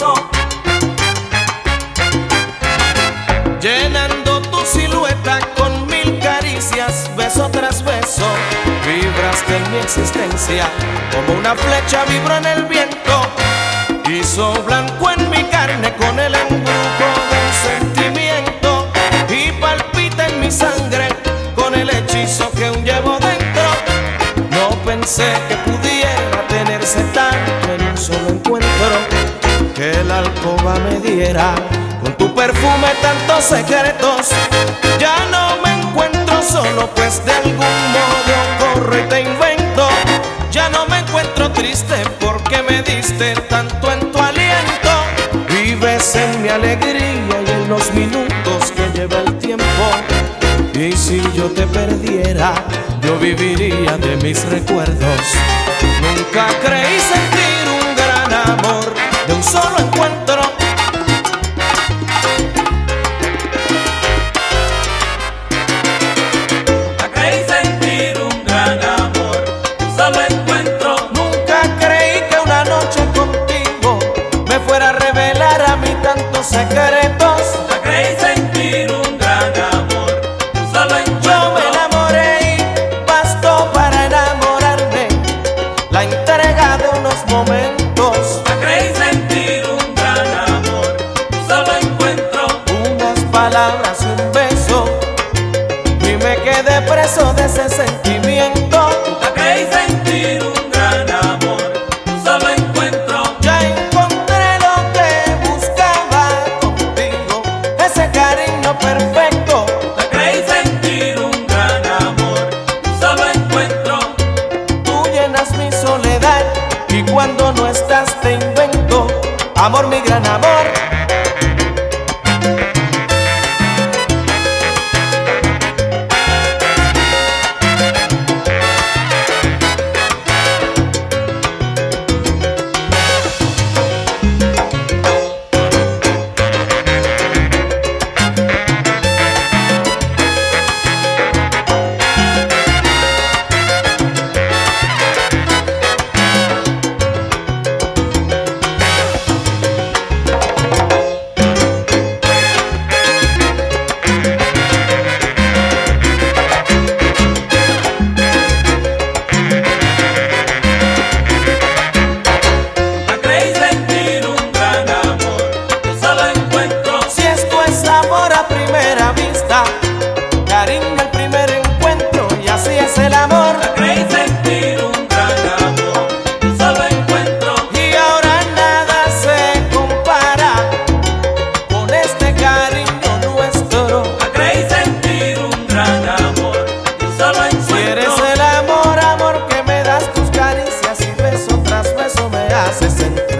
beso, llenando tu silueta con mil caricias, beso tras beso. Vibraste en mi existencia, como una flecha vibró en el viento. Hizo blanco en mi carne con el embrujo del sentimiento, y palpita en mi sangre con el hechizo que aún llevo dentro. No pensé que pudiera tenerse tanto en un solo encuentro, que la alcoba me diera con tu perfume tantos secretos. Ya no me encuentro solo, pues de algún modo corro y te invento. Ya no me encuentro triste porque me diste tanto en tu aliento. Vives en mi alegría y en los minutos que lleva el tiempo. Y si yo te perdiera, yo viviría de mis recuerdos. Nunca creí sentir un gran amor de un solo encuentro. nunca creí sentir un gran amor, un solo encuentro. Nunca creí que una noche contigo me fuera a revelar a mí tantos secretos. Nunca creí sentir un gran amor, un solo Yo me encuentro. enamoré y bastó para enamorarme la entrega de unos momentos. Nunca creí sentir un gran amor, un solo encuentro. Unas palabras y un beso, y me quedé preso de ese sentimiento. Nunca creí sentir un gran amor, un solo encuentro. Ya encontré lo que buscaba contigo, ese cariño perfecto. Nunca creí sentir un gran amor, un solo encuentro. Tú llenas mi soledad y cuando no estás te invento, amor, mi gran amor. Nunca creí sentir un gran amor, un solo encuentro. Si esto es amor a primera vista, cariño al primer encuentro, y así es el amor. Nunca creí sentir un gran amor, un solo encuentro. Y ahora nada se compara con este cariño nuestro. Nunca creí sentir un gran amor, un solo Si eres encuentro. el amor, amor, que me das tus caricias y beso tras beso me haces sentir.